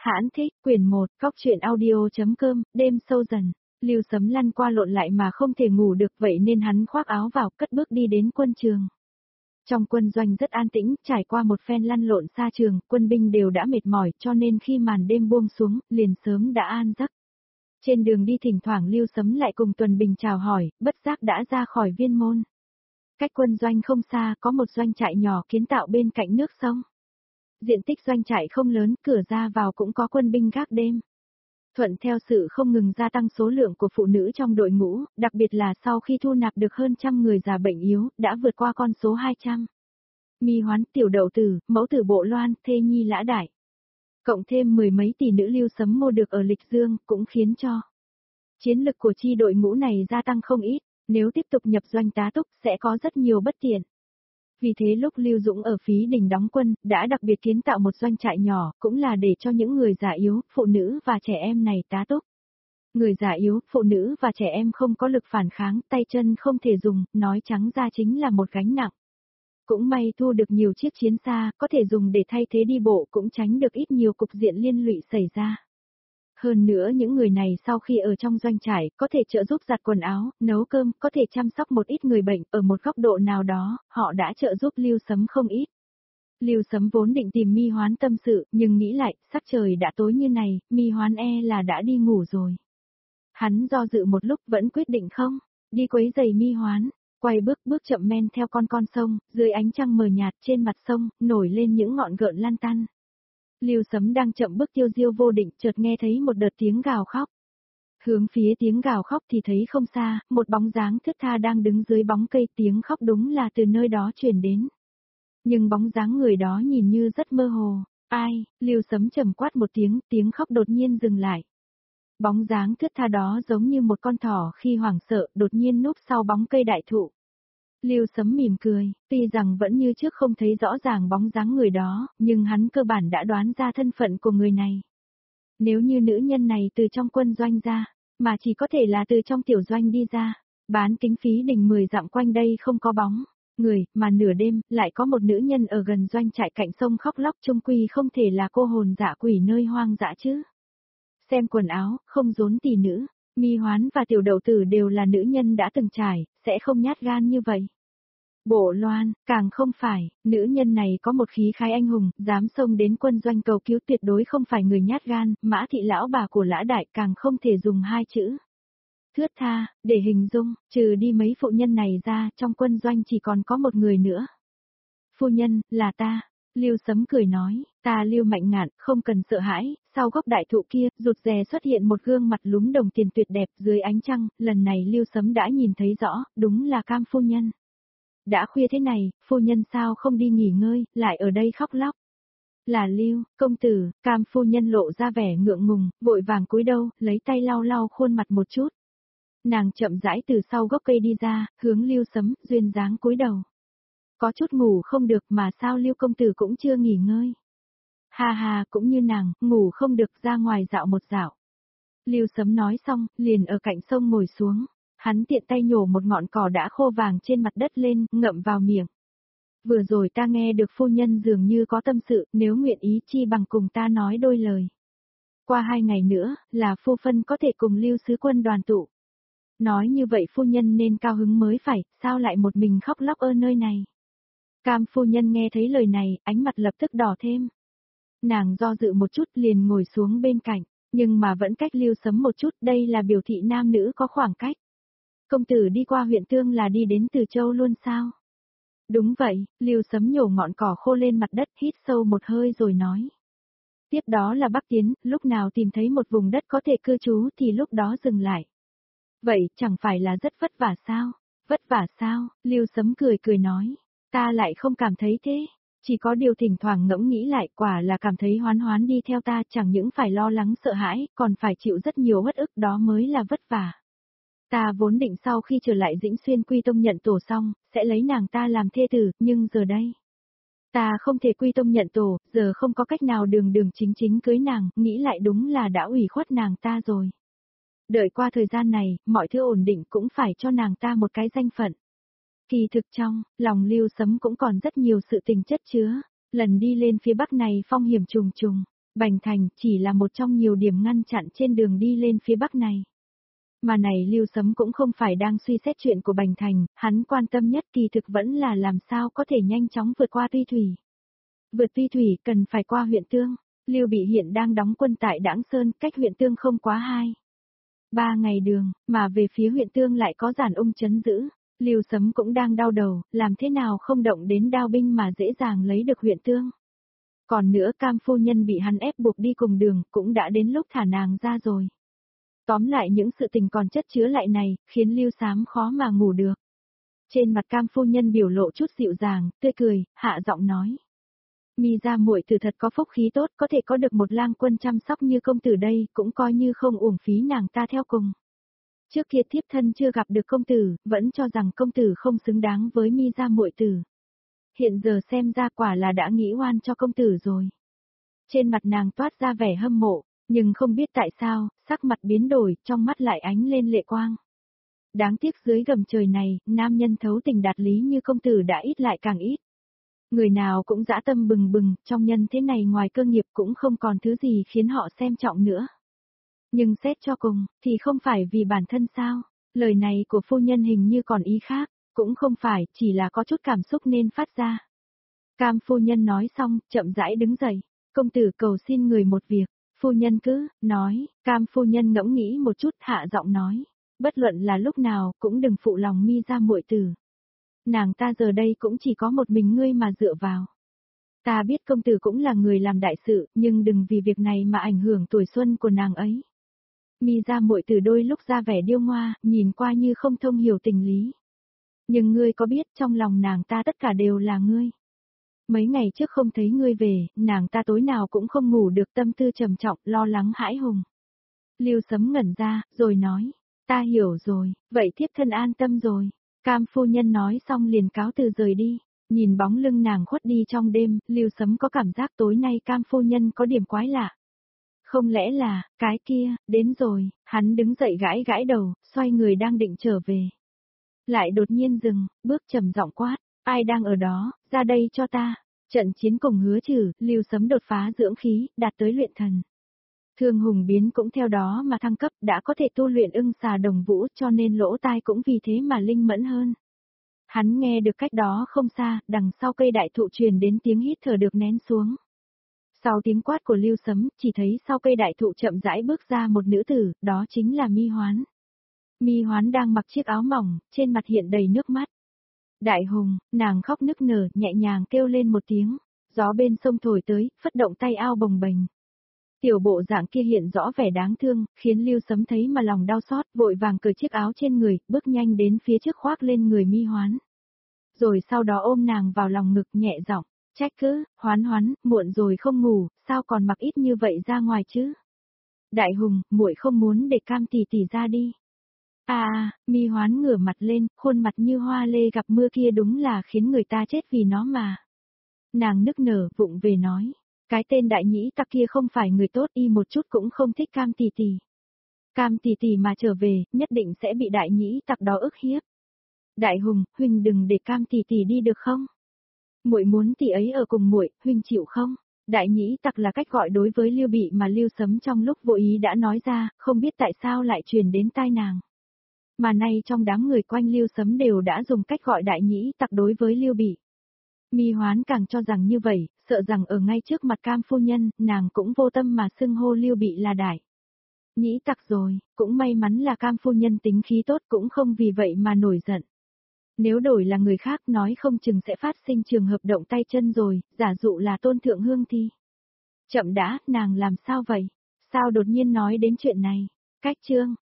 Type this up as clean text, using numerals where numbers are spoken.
Hãn thích, quyển 1, Cóc truyện audio.com, đêm sâu dần. Lưu Sấm lăn qua lộn lại mà không thể ngủ được, vậy nên hắn khoác áo vào, cất bước đi đến quân trường. Trong quân doanh rất an tĩnh, trải qua một phen lăn lộn xa trường, quân binh đều đã mệt mỏi, cho nên khi màn đêm buông xuống, liền sớm đã an giấc. Trên đường đi thỉnh thoảng Lưu Sấm lại cùng Tuần Bình chào hỏi, bất giác đã ra khỏi viên môn. Cách quân doanh không xa, có một doanh trại nhỏ kiến tạo bên cạnh nước sông. Diện tích doanh trại không lớn, cửa ra vào cũng có quân binh gác đêm. Thuận theo sự không ngừng gia tăng số lượng của phụ nữ trong đội ngũ, đặc biệt là sau khi thu nạp được hơn 100 người già bệnh yếu, đã vượt qua con số 200. Mi Hoán, Tiểu Đậu Tử, mẫu tử Bộ Loan, thê nhi Lã Đại. Cộng thêm mười mấy tỷ nữ Lưu Sấm mua được ở Lịch Dương, cũng khiến cho chiến lực của chi đội ngũ này gia tăng không ít, nếu tiếp tục nhập doanh tá túc sẽ có rất nhiều bất tiện. Vì thế lúc Lưu Dũng ở Phí Đình đóng quân, đã đặc biệt kiến tạo một doanh trại nhỏ, cũng là để cho những người già yếu, phụ nữ và trẻ em này tá túc. Người già yếu, phụ nữ và trẻ em không có lực phản kháng, tay chân không thể dùng, nói trắng ra chính là một gánh nặng. Cũng may thu được nhiều chiếc chiến xa, có thể dùng để thay thế đi bộ, cũng tránh được ít nhiều cục diện liên lụy xảy ra. Hơn nữa những người này sau khi ở trong doanh trại, có thể trợ giúp giặt quần áo, nấu cơm, có thể chăm sóc một ít người bệnh, ở một góc độ nào đó, họ đã trợ giúp Lưu Sấm không ít. Lưu Sấm vốn định tìm Mi Hoán tâm sự, nhưng nghĩ lại, sắc trời đã tối như này, Mi Hoán là đã đi ngủ rồi. Hắn do dự một lúc vẫn quyết định không, đi quấy giày Mi Hoán, quay bước chậm men theo con sông, dưới ánh trăng mờ nhạt trên mặt sông, nổi lên những ngọn gợn lan tăn. Lưu Sấm đang chậm bước tiêu diêu vô định, chợt nghe thấy một đợt tiếng gào khóc. Hướng phía tiếng gào khóc thì thấy không xa, một bóng dáng thướt tha đang đứng dưới bóng cây, tiếng khóc đúng là từ nơi đó truyền đến. Nhưng bóng dáng người đó nhìn như rất mơ hồ. Ai? Lưu Sấm trầm quát một tiếng, tiếng khóc đột nhiên dừng lại. Bóng dáng thướt tha đó giống như một con thỏ khi hoảng sợ, đột nhiên núp sau bóng cây đại thụ. Lưu Sấm mỉm cười, tuy rằng vẫn như trước không thấy rõ ràng bóng dáng người đó, nhưng hắn cơ bản đã đoán ra thân phận của người này. Nếu như nữ nhân này từ trong quân doanh ra, mà chỉ có thể là từ trong tiểu doanh đi ra, bán kính Phí Đình 10 dặm quanh đây không có bóng người, mà nửa đêm, lại có một nữ nhân ở gần doanh trại cạnh sông khóc lóc, chung quy không thể là cô hồn dã quỷ nơi hoang dã chứ. Xem quần áo, không rốn tỷ nữ, Mi Hoán và Tiểu Đậu Tử đều là nữ nhân đã từng trải, sẽ không nhát gan như vậy. Bộ Loan, càng không phải, nữ nhân này có một khí khái anh hùng, dám xông đến quân doanh cầu cứu, tuyệt đối không phải người nhát gan, Mã thị lão bà của Lã Đại càng không thể dùng hai chữ thướt tha để hình dung, trừ đi mấy phụ nhân này ra, trong quân doanh chỉ còn có một người nữa. Phu nhân, là ta. Lưu Sấm cười nói, ta Lưu Mạnh Ngạn, không cần sợ hãi, sau gốc đại thụ kia, rụt rè xuất hiện một gương mặt lúm đồng tiền tuyệt đẹp dưới ánh trăng, lần này Lưu Sấm đã nhìn thấy rõ, đúng là Cam phu nhân. Đã khuya thế này, phu nhân sao không đi nghỉ ngơi, lại ở đây khóc lóc. Là Lưu, công tử, Cam phu nhân lộ ra vẻ ngượng ngùng, vội vàng cúi đầu, lấy tay lau lau khuôn mặt một chút. Nàng chậm rãi từ sau gốc cây đi ra, hướng Lưu Sấm, duyên dáng cúi đầu. Có chút ngủ không được mà sao Lưu công tử cũng chưa nghỉ ngơi. Ha ha, cũng như nàng, ngủ không được, ra ngoài dạo một dạo. Lưu Sấm nói xong, liền ở cạnh sông ngồi xuống. Hắn tiện tay nhổ một ngọn cỏ đã khô vàng trên mặt đất lên, ngậm vào miệng. Vừa rồi ta nghe được phu nhân dường như có tâm sự, nếu nguyện ý chi bằng cùng ta nói đôi lời. Qua 2 ngày nữa, là phu phân có thể cùng Lưu sứ quân đoàn tụ. Nói như vậy phu nhân nên cao hứng mới phải, sao lại một mình khóc lóc ở nơi này. Cam phu nhân nghe thấy lời này, ánh mặt lập tức đỏ thêm. Nàng do dự một chút liền ngồi xuống bên cạnh, nhưng mà vẫn cách Lưu Sấm một chút, đây là biểu thị nam nữ có khoảng cách. Công tử đi qua huyện Tương là đi đến Từ Châu luôn sao? Đúng vậy, Lưu Sấm nhổ ngọn cỏ khô lên mặt đất, hít sâu một hơi rồi nói. Tiếp đó là Bắc Tiến, lúc nào tìm thấy một vùng đất có thể cư trú thì lúc đó dừng lại. Vậy chẳng phải là rất vất vả sao? Vất vả sao? Lưu Sấm cười nói. Ta lại không cảm thấy thế. Chỉ có điều thỉnh thoảng ngẫm nghĩ lại, quả là cảm thấy Hoán Hoán đi theo ta chẳng những phải lo lắng sợ hãi, còn phải chịu rất nhiều uất ức, đó mới là vất vả. Ta vốn định sau khi trở lại Dĩnh Xuyên quy tông nhận tổ xong, sẽ lấy nàng ta làm thê tử, nhưng giờ đây. Ta không thể quy tông nhận tổ, giờ không có cách nào đường chính cưới nàng, nghĩ lại đúng là đã ủy khuất nàng ta rồi. Đợi qua thời gian này, mọi thứ ổn định cũng phải cho nàng ta một cái danh phận. Kỳ thực trong, lòng Lưu Sấm cũng còn rất nhiều sự tình chất chứa, lần đi lên phía bắc này phong hiểm trùng trùng, Bành Thành chỉ là một trong nhiều điểm ngăn chặn trên đường đi lên phía Bắc này. Mà này Lưu Sấm cũng không phải đang suy xét chuyện của Bành Thành, hắn quan tâm nhất kỳ thực vẫn là làm sao có thể nhanh chóng vượt qua Tuy Thủy. Vượt Tuy Thủy cần phải qua huyện Tương, Lưu Bị hiện đang đóng quân tại Đãng Sơn, cách huyện Tương không quá 2-3 ngày đường, mà về phía huyện Tương lại có Giản Ung trấn giữ. Lưu Sấm cũng đang đau đầu, làm thế nào không động đến đao binh mà dễ dàng lấy được huyện Tương. Còn nữa Cam phu nhân bị hắn ép buộc đi cùng đường, cũng đã đến lúc thả nàng ra rồi. Tóm lại những sự tình còn chất chứa lại này, khiến Lưu Sám khó mà ngủ được. Trên mặt Cam phu nhân biểu lộ chút dịu dàng, tươi cười, hạ giọng nói. Mi gia muội tử thật có phúc khí tốt, có thể có được một lang quân chăm sóc như công tử đây, cũng coi như không uổng phí nàng ta theo cùng. Trước kia thiếp thân chưa gặp được công tử, vẫn cho rằng công tử không xứng đáng với Mi gia muội tử. Hiện giờ xem ra quả là đã nghĩ oan cho công tử rồi. Trên mặt nàng toát ra vẻ hâm mộ, nhưng không biết tại sao, sắc mặt biến đổi, trong mắt lại ánh lên lệ quang. Đáng tiếc dưới gầm trời này, nam nhân thấu tình đạt lý như công tử đã ít lại càng ít. Người nào cũng dã tâm bừng bừng, trong nhân thế này ngoài cơ nghiệp cũng không còn thứ gì khiến họ xem trọng nữa. Nhưng xét cho cùng, thì không phải vì bản thân sao, lời này của phu nhân hình như còn ý khác, cũng không phải, chỉ là có chút cảm xúc nên phát ra. Cam phu nhân nói xong, chậm rãi đứng dậy, công tử cầu xin người một việc, phu nhân cứ, nói, Cam phu nhân ngẫm nghĩ một chút hạ giọng nói, bất luận là lúc nào cũng đừng phụ lòng Mi gia muội tử. Nàng ta giờ đây cũng chỉ có một mình ngươi mà dựa vào. Ta biết công tử cũng là người làm đại sự, nhưng đừng vì việc này mà ảnh hưởng tuổi xuân của nàng ấy. Mi gia muội tử đôi lúc ra vẻ điêu ngoa, nhìn qua như không thông hiểu tình lý. Nhưng ngươi có biết trong lòng nàng ta tất cả đều là ngươi. Mấy ngày trước không thấy ngươi về, nàng ta tối nào cũng không ngủ được, tâm tư trầm trọng, lo lắng hãi hùng. Lưu Sấm ngẩn ra, rồi nói, ta hiểu rồi, vậy thiếp thân an tâm rồi. Cam phu nhân nói xong liền cáo từ rời đi, nhìn bóng lưng nàng khuất đi trong đêm, Lưu Sấm có cảm giác tối nay Cam phu nhân có điểm quái lạ. Không lẽ là, cái kia, đến rồi, hắn đứng dậy gãi gãi đầu, xoay người đang định trở về. Lại đột nhiên dừng, bước trầm giọng quát, ai đang ở đó, ra đây cho ta. Trận chiến cùng Hứa Trừ, Lưu Sấm đột phá dưỡng khí, đạt tới luyện thần. Thương Hùng Biến cũng theo đó mà thăng cấp, đã có thể tu luyện ưng xà đồng vũ, cho nên lỗ tai cũng vì thế mà linh mẫn hơn. Hắn nghe được cách đó không xa, đằng sau cây đại thụ truyền đến tiếng hít thở được nén xuống. Sau tiếng quát của Lưu Sấm, chỉ thấy sau cây đại thụ chậm rãi bước ra một nữ tử, đó chính là Mi Hoán. Mi Hoán đang mặc chiếc áo mỏng, trên mặt hiện đầy nước mắt. Đại Hùng, nàng khóc nức nở, nhẹ nhàng kêu lên một tiếng, gió bên sông thổi tới, phất động tay áo bồng bềnh. Tiểu bộ dạng kia hiện rõ vẻ đáng thương, khiến Lưu Sấm thấy mà lòng đau xót, vội vàng cởi chiếc áo trên người, bước nhanh đến phía trước khoác lên người Mi Hoán. Rồi sau đó ôm nàng vào lòng ngực nhẹ giọng, trách cứ, Hoán Hoán, muộn rồi không ngủ, sao còn mặc ít như vậy ra ngoài chứ? Đại Hùng, muội không muốn để Cam tỷ tỷ ra đi. Mi Hoán ngửa mặt lên, khuôn mặt như hoa lê gặp mưa kia đúng là khiến người ta chết vì nó mà. Nàng nức nở, vụng về nói, cái tên đại nhĩ tặc kia không phải người tốt, y một chút cũng không thích Cam tỷ tỷ. Cam tỷ tỷ mà trở về, nhất định sẽ bị đại nhĩ tặc đó ức hiếp. Đại Hùng, huynh đừng để Cam tỷ tỷ đi được không? Muội muốn tỷ ấy ở cùng muội, huynh chịu không? Đại nhĩ tặc là cách gọi đối với Lưu Bị mà Lưu Sấm trong lúc vô ý đã nói ra, không biết tại sao lại truyền đến tai nàng. Mà nay trong đám người quanh Lưu Sấm đều đã dùng cách gọi đại nhĩ tặc đối với Lưu Bị. Mi Hoán càng cho rằng như vậy, sợ rằng ở ngay trước mặt Cam phu nhân, nàng cũng vô tâm mà xưng hô Lưu Bị là đại nhĩ tặc rồi, cũng may mắn là Cam phu nhân tính khí tốt cũng không vì vậy mà nổi giận. Nếu đổi là người khác nói không chừng sẽ phát sinh trường hợp động tay chân rồi, giả dụ là Tôn Thượng Hương thì. Chậm đã, nàng làm sao vậy? Sao đột nhiên nói đến chuyện này? Cách chương